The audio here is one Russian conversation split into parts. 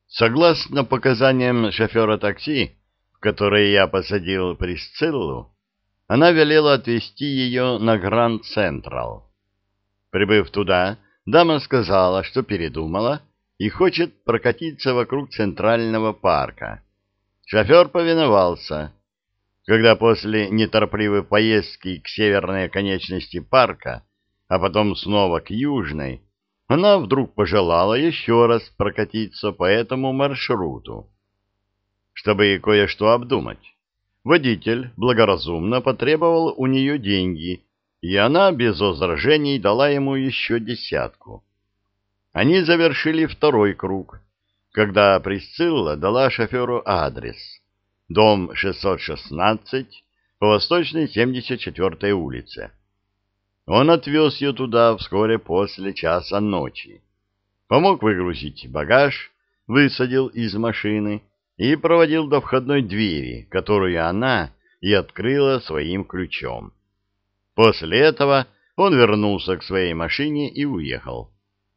Согласно показаниям шофера такси, в которое я посадил Присциллу, она велела отвезти ее на Гранд Централ. Прибыв туда, дама сказала, что передумала и хочет прокатиться вокруг Центрального парка. Шофер повиновался. Когда после неторопливой поездки к северной оконечности парка, а потом снова к южной, она вдруг пожелала еще раз прокатиться по этому маршруту, чтобы кое-что обдумать. Водитель благоразумно потребовал у нее деньги, и она без возражений дала ему еще 10. Они завершили второй круг, когда Присцилла дала шоферу адрес: дом 616 по Восточной 74-й улице. Он отвез ее туда вскоре после часа ночи, помог выгрузить багаж, высадил из машины и проводил до входной двери, которую она и открыла своим ключом. После этого он вернулся к своей машине и уехал.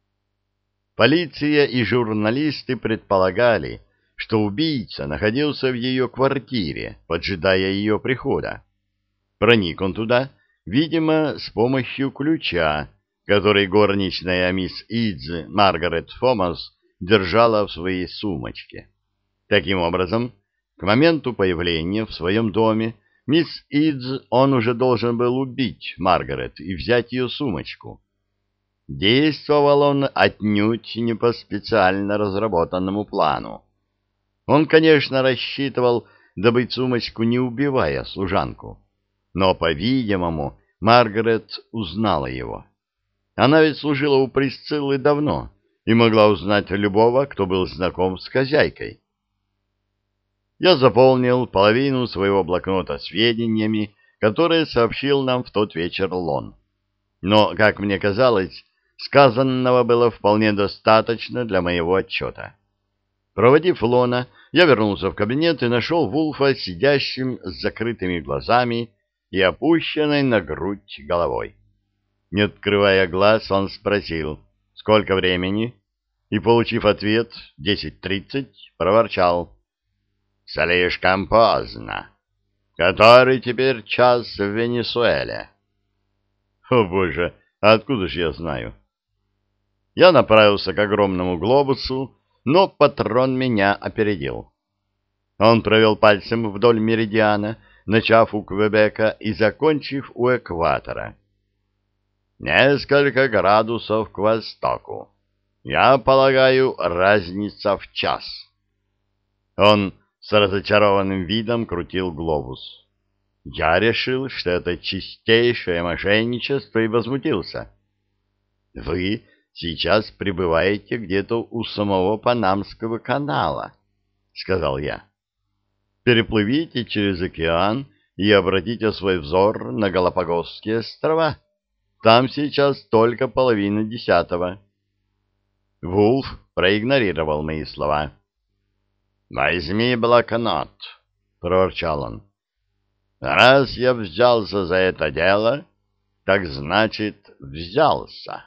Полиция и журналисты предполагали, что убийца находился в ее квартире, поджидая ее прихода. Проник он туда, видимо, с помощью ключа, который горничная мисс Идз Маргарет Фомас держала в своей сумочке. Таким образом, к моменту появления в своем доме мисс Идз он уже должен был убить Маргарет и взять ее сумочку. Действовал он отнюдь не по специально разработанному плану. Он, конечно, рассчитывал добыть сумочку, не убивая служанку. Но, по-видимому, Маргарет узнала его. Она ведь служила у Присциллы давно и могла узнать любого, кто был знаком с хозяйкой. Я заполнил половину своего блокнота сведениями, которые сообщил нам в тот вечер Лон. Но, как мне казалось, сказанного было вполне достаточно для моего отчета. Проводив Лона, я вернулся в кабинет и нашел Вулфа сидящим с закрытыми глазами и опущенной на грудь головой. Не открывая глаз, он спросил, сколько времени, и, получив ответ 10:30, проворчал: «Слишком поздно. Который теперь час в Венесуэле?» О, боже, а откуда же я знаю? Я направился к огромному глобусу, но патрон меня опередил. Он провел пальцем вдоль меридиана, начав у Квебека и закончив у экватора. «Несколько градусов к востоку. Я полагаю, разница в час». Он с разочарованным видом крутил глобус. Я решил, что это чистейшее мошенничество, и возмутился. «Вы сейчас пребываете где-то у самого Панамского канала», — сказал я. «Переплывите через океан и обратите свой взор на Галапагосские острова. Там сейчас только 9:30». Вулф проигнорировал мои слова. «Возьми блокнот», — проворчал он. «Раз я взялся за это дело, так значит, взялся».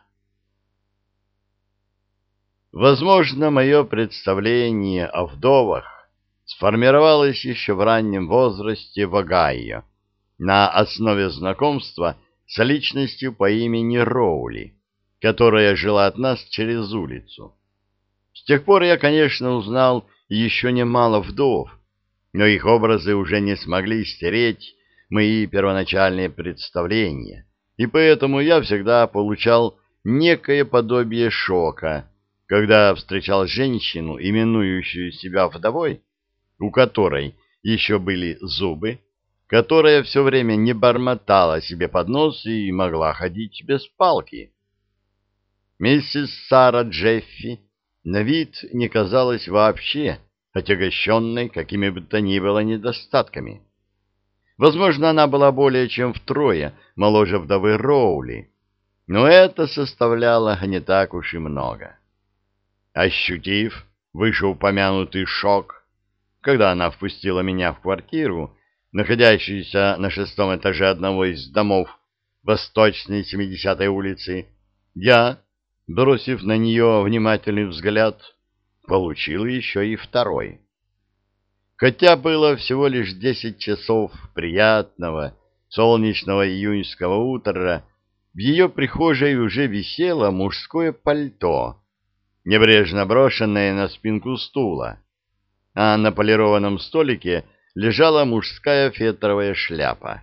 Возможно, мое представление о вдовах сформировалось еще в раннем возрасте в Огайо на основе знакомства с личностью по имени Роули, которая жила от нас через улицу. С тех пор я, конечно, узнал еще немало вдов, но их образы уже не смогли стереть мои первоначальные представления, и поэтому я всегда получал некое подобие шока, когда встречал женщину, именующую себя вдовой, у которой еще были зубы, которая все время не бормотала себе под нос и могла ходить без палки. Миссис Сара Джеффи на вид не казалась вообще отягощенной какими бы то ни было недостатками. Возможно, она была более чем втрое моложе вдовы Роули, но это составляло не так уж и много. Ощутив вышеупомянутый шок, когда она впустила меня в квартиру, находящуюся на 6-м этаже одного из домов Восточной 70-й улицы, я, бросив на нее внимательный взгляд, получил еще и второй. Хотя было всего лишь 10 часов приятного солнечного июньского утра, в ее прихожей уже висело мужское пальто, небрежно брошенное на спинку стула, а на полированном столике лежала мужская фетровая шляпа.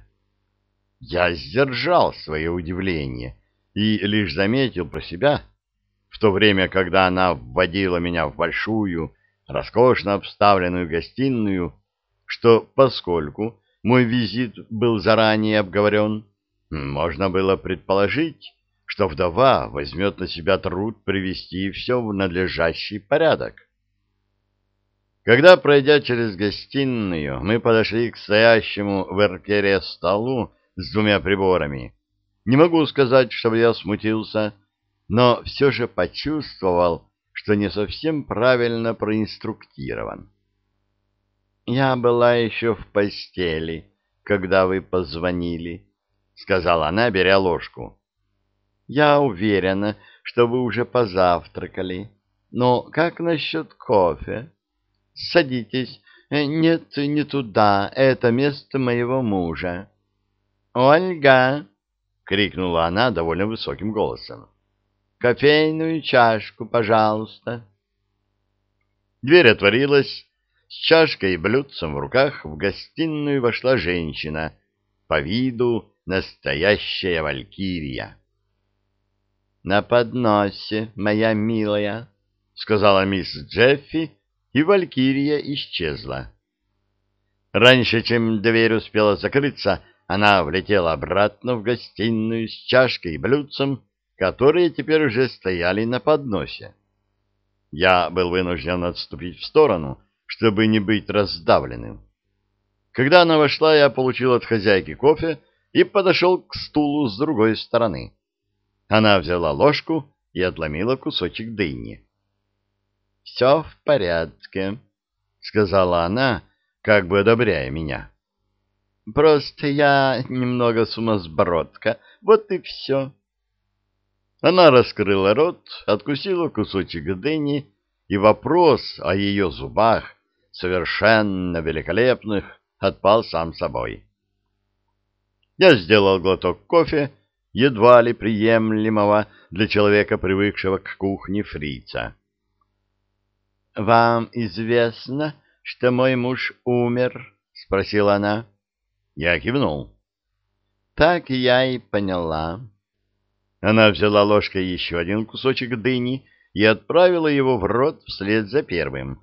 Я сдержал свое удивление и лишь заметил про себя, в то время, когда она вводила меня в большую, роскошно обставленную гостиную, что, поскольку мой визит был заранее обговорен, можно было предположить, что вдова возьмет на себя труд привести все в надлежащий порядок. Когда, пройдя через гостиную, мы подошли к стоящему в эркере столу с двумя приборами, не могу сказать, чтобы я смутился, но все же почувствовал, что не совсем правильно проинструктирован. «Я была еще в постели, когда вы позвонили», — сказала она, беря ложку. «Я уверена, что вы уже позавтракали. Но как насчет кофе? Садитесь. Нет, не туда. Это место моего мужа». «Ольга!» — крикнула она довольно высоким голосом. «Кофейную чашку, пожалуйста». Дверь отворилась. С чашкой и блюдцем в руках в гостиную вошла женщина, по виду настоящая валькирия. «На подносе, моя милая», — сказала мисс Джеффи, и валькирия исчезла. Раньше, чем дверь успела закрыться, она влетела обратно в гостиную с чашкой и блюдцем, которые теперь уже стояли на подносе. Я был вынужден отступить в сторону, чтобы не быть раздавленным. Когда она вошла, я получил от хозяйки кофе и подошел к стулу с другой стороны. Она взяла ложку и отломила кусочек дыни. — Все в порядке, — сказала она, как бы одобряя меня. — Просто я немного сумасбродка, вот и все. Она раскрыла рот, откусила кусочек дыни, и вопрос о ее зубах, совершенно великолепных, отпал сам собой. Я сделал глоток кофе, едва ли приемлемого для человека, привыкшего к кухне фрица. — Вам известно, что мой муж умер? — спросила она. Я кивнул. — Так я и поняла. Она взяла ложкой еще один кусочек дыни и отправила его в рот вслед за первым.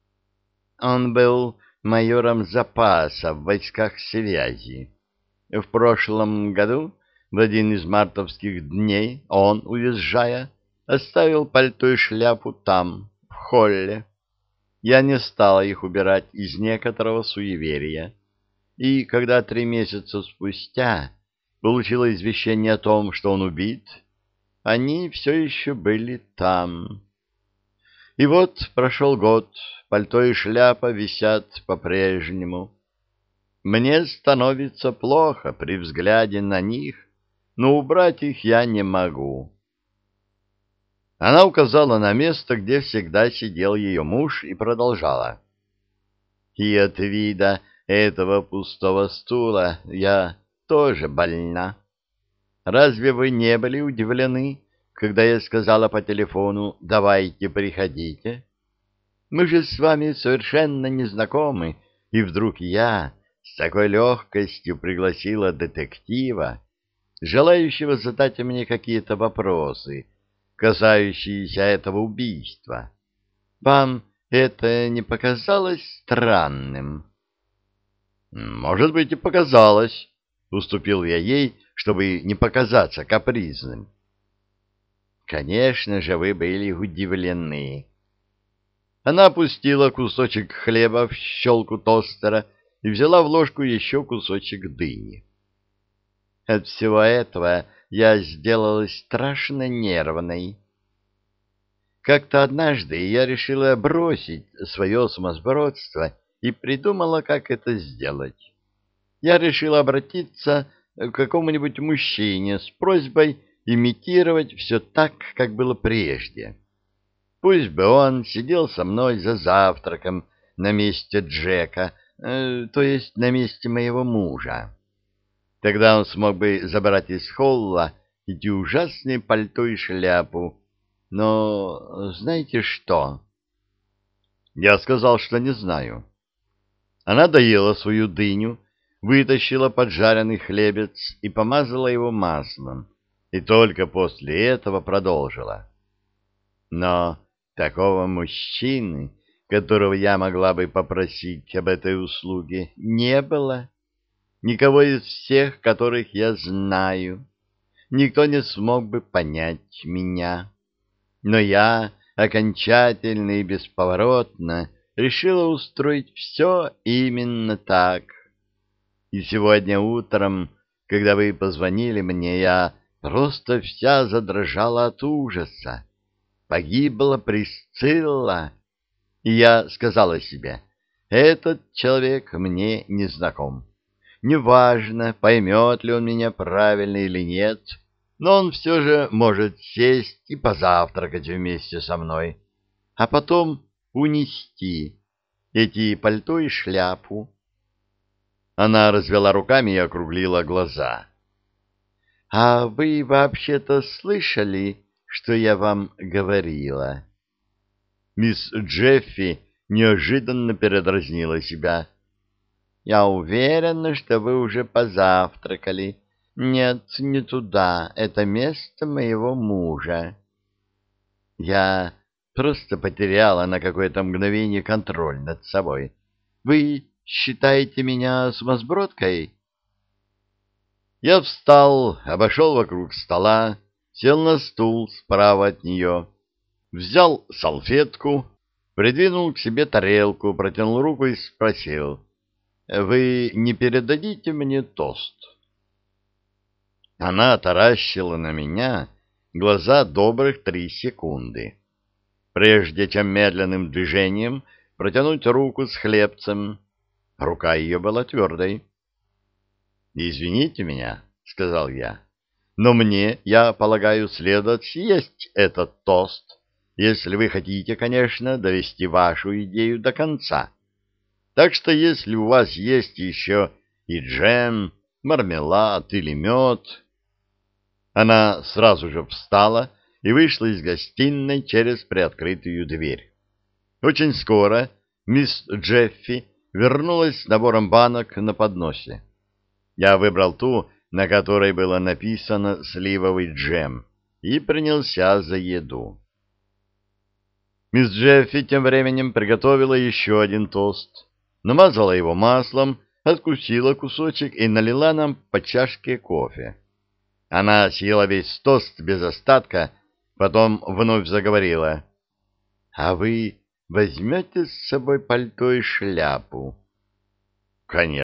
Он был майором запаса в войсках связи. В прошлом году, в один из мартовских дней, он, уезжая, оставил пальто и шляпу там, в холле. Я не стала их убирать из некоторого суеверия. И когда 3 месяца спустя получила извещение о том, что он убит, они все еще были там. И вот прошел год, пальто и шляпа висят по-прежнему. Мне становится плохо при взгляде на них, но убрать их я не могу. Она указала на место, где всегда сидел ее муж, и продолжала. И от вида этого пустого стула я тоже больна. Разве вы не были удивлены, когда я сказала по телефону «давайте, приходите»? Мы же с вами совершенно не знакомы, и вдруг я с такой легкостью пригласила детектива, желающего задать мне какие-то вопросы, касающиеся этого убийства. Вам это не показалось странным? Может быть, и показалось, уступил я ей, чтобы не показаться капризным. Конечно же, вы были удивлены. Она опустила кусочек хлеба в щелку тостера и взяла в ложку еще кусочек дыни. От всего этого я сделалась страшно нервной. Как-то однажды я решила бросить свое сумасбродство и придумала, как это сделать. Я решила обратиться к какому-нибудь мужчине с просьбой имитировать все так, как было прежде. Пусть бы он сидел со мной за завтраком на месте Джека, то есть на месте моего мужа. Тогда он смог бы забрать из холла эти ужасные пальто и шляпу. Но знаете что? Я сказал, что не знаю. Она доела свою дыню, вытащила поджаренный хлебец и помазала его маслом, и только после этого продолжила. Но такого мужчины, которого я могла бы попросить об этой услуге, не было. Никого из всех, которых я знаю. Никто не смог бы понять меня. Но я окончательно и бесповоротно решила устроить все именно так. И сегодня утром, когда вы позвонили мне, я просто вся задрожала от ужаса. Погибла Присцилла, и я сказала себе, этот человек мне не знаком. Неважно, поймет ли он меня правильно или нет, но он все же может сесть и позавтракать вместе со мной, а потом унести эти пальто и шляпу. Она развела руками и округлила глаза. — А вы вообще-то слышали, что я вам говорила? Мисс Джеффи неожиданно передразнила себя. — Я уверена, что вы уже позавтракали. Нет, не туда. Это место моего мужа. Я просто потеряла на какое-то мгновение контроль над собой. Вы считаете меня сумасбродкой? Я встал, обошел вокруг стола, сел на стул справа от нее, взял салфетку, придвинул к себе тарелку, протянул руку и спросил: «Вы не передадите мне тост?» Она таращила на меня глаза добрых 3 секунды, прежде чем медленным движением протянуть руку с хлебцем. Рука ее была твердой. «Извините меня», — сказал я, — «но мне, я полагаю, следует съесть этот тост, если вы хотите, конечно, довести вашу идею до конца. Так что если у вас есть еще и джем, мармелад или мед...» Она сразу же встала и вышла из гостиной через приоткрытую дверь. Очень скоро мисс Джеффи вернулась с набором банок на подносе. Я выбрал ту, на которой было написано «сливовый джем», и принялся за еду. Мисс Джеффи тем временем приготовила еще один тост, намазала его маслом, откусила кусочек и налила нам по чашке кофе. Она съела весь тост без остатка, потом вновь заговорила. — А вы возьмете с собой пальто и шляпу? — Конечно.